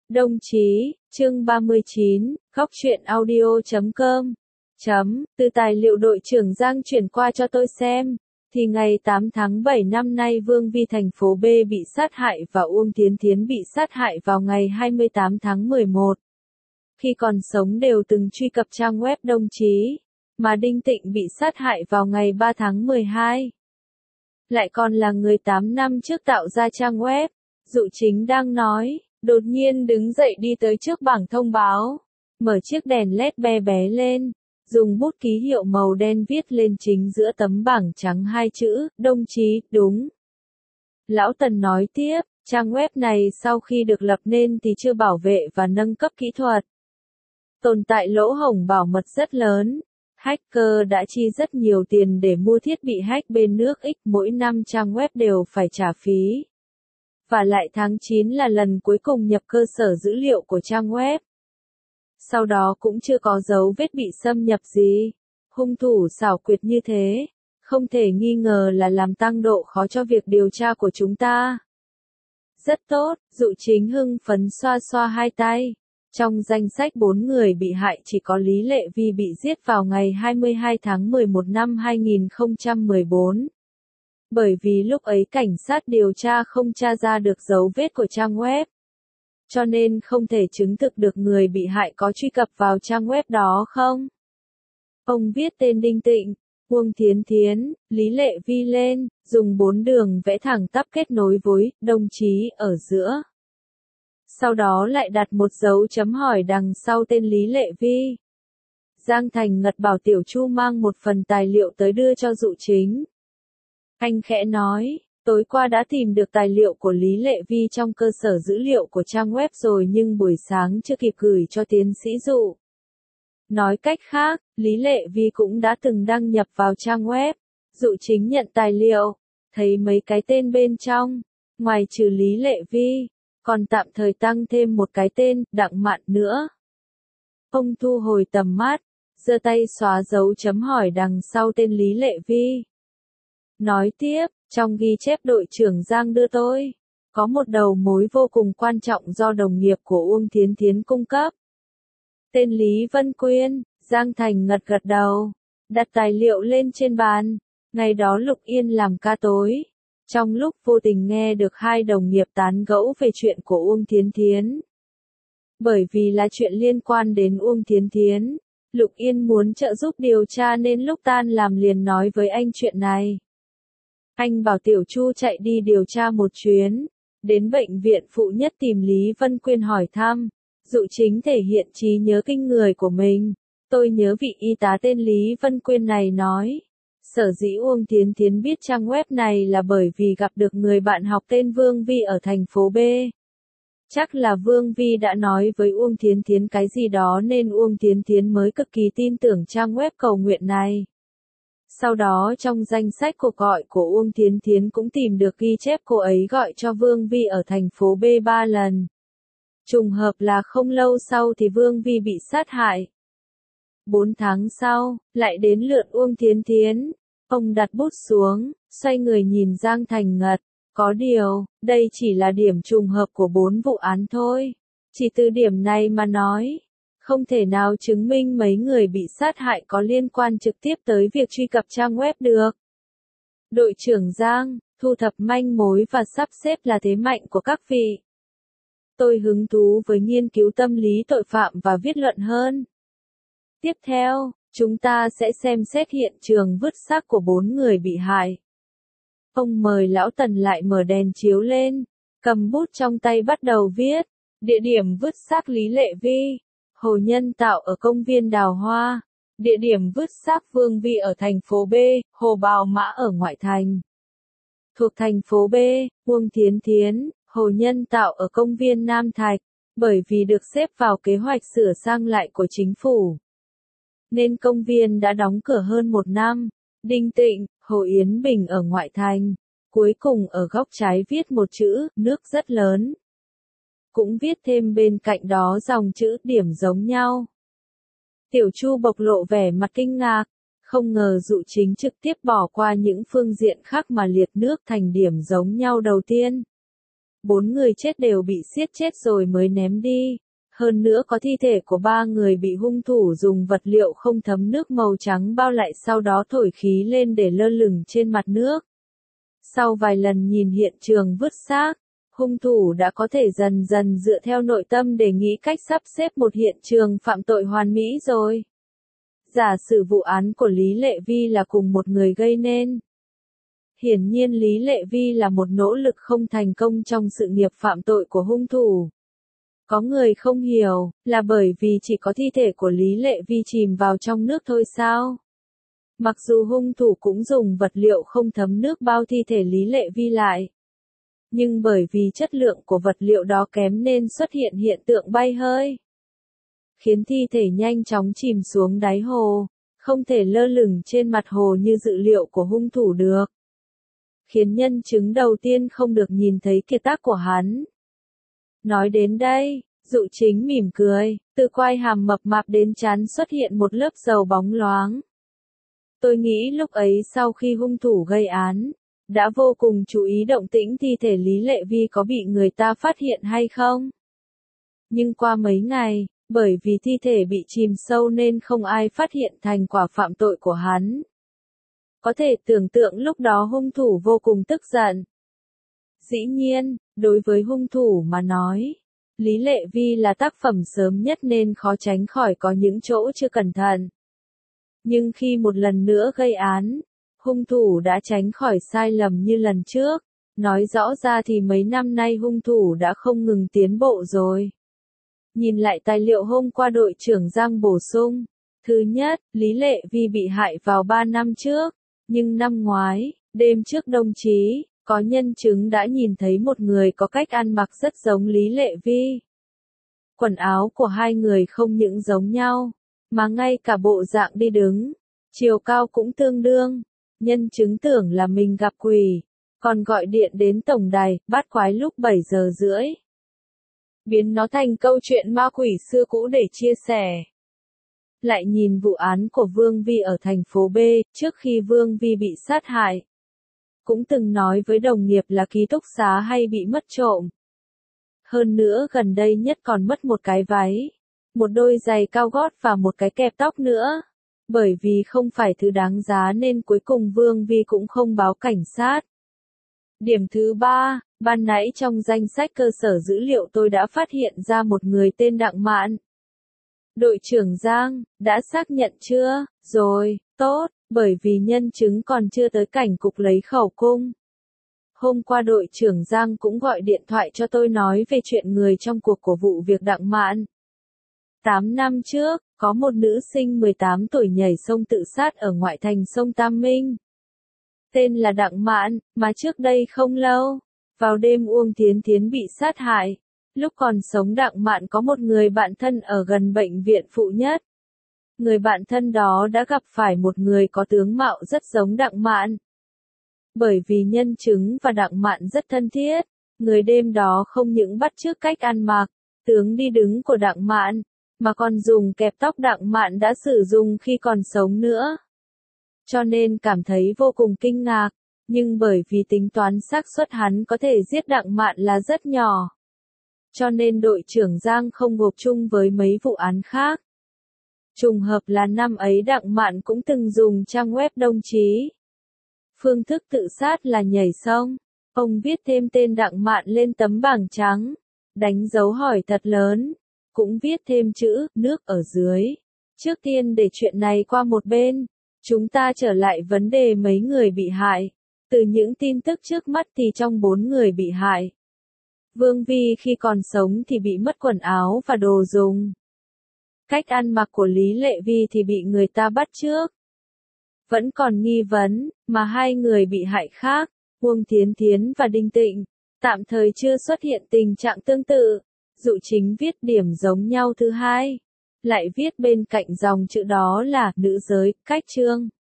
Đồng chí, chương 39, góc truyện audio.com. Từ tài liệu đội trưởng Giang chuyển qua cho tôi xem, thì ngày 8 tháng 7 năm nay Vương Vi thành phố B bị sát hại và Uông Tiến Tiến bị sát hại vào ngày 28 tháng 11. Khi còn sống đều từng truy cập trang web đồng chí, mà Đinh Tịnh bị sát hại vào ngày 3 tháng 12. Lại còn là người 8 năm trước tạo ra trang web, Dụ Chính đang nói. Đột nhiên đứng dậy đi tới trước bảng thông báo, mở chiếc đèn led bé bé lên, dùng bút ký hiệu màu đen viết lên chính giữa tấm bảng trắng hai chữ, đồng chí, đúng. Lão Tần nói tiếp, trang web này sau khi được lập nên thì chưa bảo vệ và nâng cấp kỹ thuật. Tồn tại lỗ hổng bảo mật rất lớn. Hacker đã chi rất nhiều tiền để mua thiết bị hack bên nước X, mỗi năm trang web đều phải trả phí. Và lại tháng 9 là lần cuối cùng nhập cơ sở dữ liệu của trang web. Sau đó cũng chưa có dấu vết bị xâm nhập gì. Hung thủ xảo quyệt như thế, không thể nghi ngờ là làm tăng độ khó cho việc điều tra của chúng ta. Rất tốt, Dụ Chính hưng phấn xoa xoa hai tay. Trong danh sách 4 người bị hại chỉ có Lý Lệ Vi bị giết vào ngày 22 tháng 11 năm 2014. Bởi vì lúc ấy cảnh sát điều tra không tra ra được dấu vết của trang web. Cho nên không thể chứng thực được người bị hại có truy cập vào trang web đó không. Ông viết tên Đinh Tịnh, Uông Tiến Tiến, Lý Lệ Vi lên, dùng 4 đường vẽ thẳng tắp kết nối với đồng chí ở giữa. Sau đó lại đặt một dấu chấm hỏi đằng sau tên Lý Lệ Vi. Giang Thành Ngật bảo Tiểu Chu mang một phần tài liệu tới đưa cho Dụ Chính. Anh khẽ nói, tối qua đã tìm được tài liệu của Lý Lệ Vi trong cơ sở dữ liệu của trang web rồi nhưng buổi sáng chưa kịp gửi cho tiến sĩ Dụ. Nói cách khác, Lý Lệ Vi cũng đã từng đăng nhập vào trang web. Dụ Chính nhận tài liệu, thấy mấy cái tên bên trong, ngoài trừ Lý Lệ Vi, còn tạm thời tăng thêm một cái tên, Đặng Mạn nữa. Ông thu hồi tầm mắt, giơ tay xóa dấu chấm hỏi đằng sau tên Lý Lệ Vi. Nói tiếp, trong ghi chép đội trưởng Giang đưa tôi, có một đầu mối vô cùng quan trọng do đồng nghiệp của Uông Tiến Tiến cung cấp. Tên Lý Vân Quyên, Giang Thành Ngật gật đầu, đặt tài liệu lên trên bàn. Ngày đó Lục Yên làm ca tối. Trong lúc vô tình nghe được hai đồng nghiệp tán gẫu về chuyện của Uông Tiến Tiến. Bởi vì là chuyện liên quan đến Uông Tiến Tiến, Lục Yên muốn trợ giúp điều tra nên lúc tan làm liền nói với anh chuyện này. Anh bảo Tiểu Chu chạy đi điều tra một chuyến, đến bệnh viện Phụ Nhất tìm Lý Vân Quyên hỏi thăm. Dụ Chính thể hiện trí nhớ kinh người của mình. Tôi nhớ vị y tá tên Lý Vân Quyên này nói. Sở dĩ Uông Tiến Tiến biết trang web này là bởi vì gặp được người bạn học tên Vương Vi ở thành phố B. Chắc là Vương Vi đã nói với Uông Tiến Tiến cái gì đó nên Uông Tiến Tiến mới cực kỳ tin tưởng trang web cầu nguyện này. Sau đó trong danh sách cuộc gọi của Uông Tiến Tiến cũng tìm được ghi chép cô ấy gọi cho Vương Vi ở thành phố B 3 lần. Trùng hợp là không lâu sau thì Vương Vi bị sát hại. 4 tháng sau, lại đến lượt Uông Tiến Tiến. Ông đặt bút xuống, xoay người nhìn Giang Thành Ngật. Có điều, đây chỉ là điểm trùng hợp của 4 vụ án thôi. Chỉ từ điểm này mà nói, không thể nào chứng minh mấy người bị sát hại có liên quan trực tiếp tới việc truy cập trang web được. Đội trưởng Giang, thu thập manh mối và sắp xếp là thế mạnh của các vị. Tôi hứng thú với nghiên cứu tâm lý tội phạm và viết luận hơn. Tiếp theo, chúng ta sẽ xem xét hiện trường vứt xác của 4 người bị hại. Ông mời Lão Tần lại mở đèn chiếu lên, cầm bút trong tay bắt đầu viết. Địa điểm vứt xác Lý Lệ Vi, hồ nhân tạo ở công viên Đào Hoa. Địa điểm vứt xác Vương Vi ở thành phố B, hồ Bào Mã ở ngoại thành. Thuộc thành phố B, Uông Tiến Tiến, hồ nhân tạo ở công viên Nam Thạch, bởi vì được xếp vào kế hoạch sửa sang lại của chính phủ. Nên công viên đã đóng cửa hơn 1 năm. Đinh Tịnh, hồ Yến Bình ở ngoại thành. Cuối cùng ở góc trái viết một chữ, nước rất lớn. Cũng viết thêm bên cạnh đó dòng chữ điểm giống nhau. Tiểu Chu bộc lộ vẻ mặt kinh ngạc. Không ngờ Dụ Chính trực tiếp bỏ qua những phương diện khác mà liệt nước thành điểm giống nhau đầu tiên. 4 người chết đều bị siết chết rồi mới ném đi. Hơn nữa có thi thể của 3 người bị hung thủ dùng vật liệu không thấm nước màu trắng bao lại sau đó thổi khí lên để lơ lửng trên mặt nước. Sau vài lần nhìn hiện trường vứt xác, hung thủ đã có thể dần dần dựa theo nội tâm để nghĩ cách sắp xếp một hiện trường phạm tội hoàn mỹ rồi. Giả sử vụ án của Lý Lệ Vi là cùng một người gây nên. Hiển nhiên Lý Lệ Vi là một nỗ lực không thành công trong sự nghiệp phạm tội của hung thủ. Có người không hiểu, là bởi vì chỉ có thi thể của Lý Lệ Vi chìm vào trong nước thôi sao? Mặc dù hung thủ cũng dùng vật liệu không thấm nước bao thi thể Lý Lệ Vi lại. Nhưng bởi vì chất lượng của vật liệu đó kém nên xuất hiện hiện tượng bay hơi. Khiến thi thể nhanh chóng chìm xuống đáy hồ, không thể lơ lửng trên mặt hồ như dự liệu của hung thủ được. Khiến nhân chứng đầu tiên không được nhìn thấy kiệt tác của hắn. Nói đến đây, Dụ Chính mỉm cười, từ quai hàm mập mạp đến trán xuất hiện một lớp dầu bóng loáng. Tôi nghĩ lúc ấy sau khi hung thủ gây án, đã vô cùng chú ý động tĩnh thi thể Lý Lệ Vi có bị người ta phát hiện hay không. Nhưng qua mấy ngày, bởi vì thi thể bị chìm sâu nên không ai phát hiện thành quả phạm tội của hắn. Có thể tưởng tượng lúc đó hung thủ vô cùng tức giận. Dĩ nhiên, đối với hung thủ mà nói, Lý Lệ Vi là tác phẩm sớm nhất nên khó tránh khỏi có những chỗ chưa cẩn thận. Nhưng khi một lần nữa gây án, hung thủ đã tránh khỏi sai lầm như lần trước, nói rõ ra thì mấy năm nay hung thủ đã không ngừng tiến bộ rồi. Nhìn lại tài liệu hôm qua đội trưởng Giang bổ sung. Thứ nhất, Lý Lệ Vi bị hại vào 3 năm trước, nhưng năm ngoái, đêm trước đông chí, có nhân chứng đã nhìn thấy một người có cách ăn mặc rất giống Lý Lệ Vi. Quần áo của hai người không những giống nhau, mà ngay cả bộ dạng đi đứng, chiều cao cũng tương đương. Nhân chứng tưởng là mình gặp quỷ, còn gọi điện đến tổng đài, bắt quái lúc 7 giờ rưỡi. Biến nó thành câu chuyện ma quỷ xưa cũ để chia sẻ. Lại nhìn vụ án của Vương Vi ở thành phố B, trước khi Vương Vi bị sát hại. Cũng từng nói với đồng nghiệp là ký túc xá hay bị mất trộm. Hơn nữa gần đây nhất còn mất một cái váy, một đôi giày cao gót và một cái kẹp tóc nữa. Bởi vì không phải thứ đáng giá nên cuối cùng Vương Vi cũng không báo cảnh sát. Điểm thứ 3, ban nãy trong danh sách cơ sở dữ liệu tôi đã phát hiện ra một người tên Đặng Mạn. Đội trưởng Giang, đã xác nhận chưa? Rồi, tốt, bởi vì nhân chứng còn chưa tới cảnh cục lấy khẩu cung. Hôm qua đội trưởng Giang cũng gọi điện thoại cho tôi nói về chuyện người trong cuộc của vụ việc Đặng Mạn. 8 năm trước, có một nữ sinh 18 tuổi nhảy sông tự sát ở ngoại thành sông Tam Minh. Tên là Đặng Mạn, mà trước đây không lâu, vào đêm Uông Thiến Thiến bị sát hại. Lúc còn sống Đặng Mạn có một người bạn thân ở gần bệnh viện Phụ Nhất. Người bạn thân đó đã gặp phải một người có tướng mạo rất giống Đặng Mạn. Bởi vì nhân chứng và Đặng Mạn rất thân thiết, người đêm đó không những bắt chước cách ăn mặc, tướng đi đứng của Đặng Mạn, mà còn dùng kẹp tóc Đặng Mạn đã sử dụng khi còn sống nữa. Cho nên cảm thấy vô cùng kinh ngạc, nhưng bởi vì tính toán xác suất hắn có thể giết Đặng Mạn là rất nhỏ. Cho nên đội trưởng Giang không gộp chung với mấy vụ án khác. Trùng hợp là năm ấy Đặng Mạn cũng từng dùng trang web Đông Chí. Phương thức tự sát là nhảy sông. Ông viết thêm tên Đặng Mạn lên tấm bảng trắng, đánh dấu hỏi thật lớn, cũng viết thêm chữ nước ở dưới. Trước tiên để chuyện này qua một bên, chúng ta trở lại vấn đề mấy người bị hại. Từ những tin tức trước mắt thì trong 4 người bị hại, Vương Vi khi còn sống thì bị mất quần áo và đồ dùng. Cách ăn mặc của Lý Lệ Vi thì bị người ta bắt chước. Vẫn còn nghi vấn, mà 2 người bị hại khác, Uông Thiến Thiến và Đinh Tịnh, tạm thời chưa xuất hiện tình trạng tương tự. Dụ Chính viết điểm giống nhau thứ hai, lại viết bên cạnh dòng chữ đó là nữ giới, cách chương.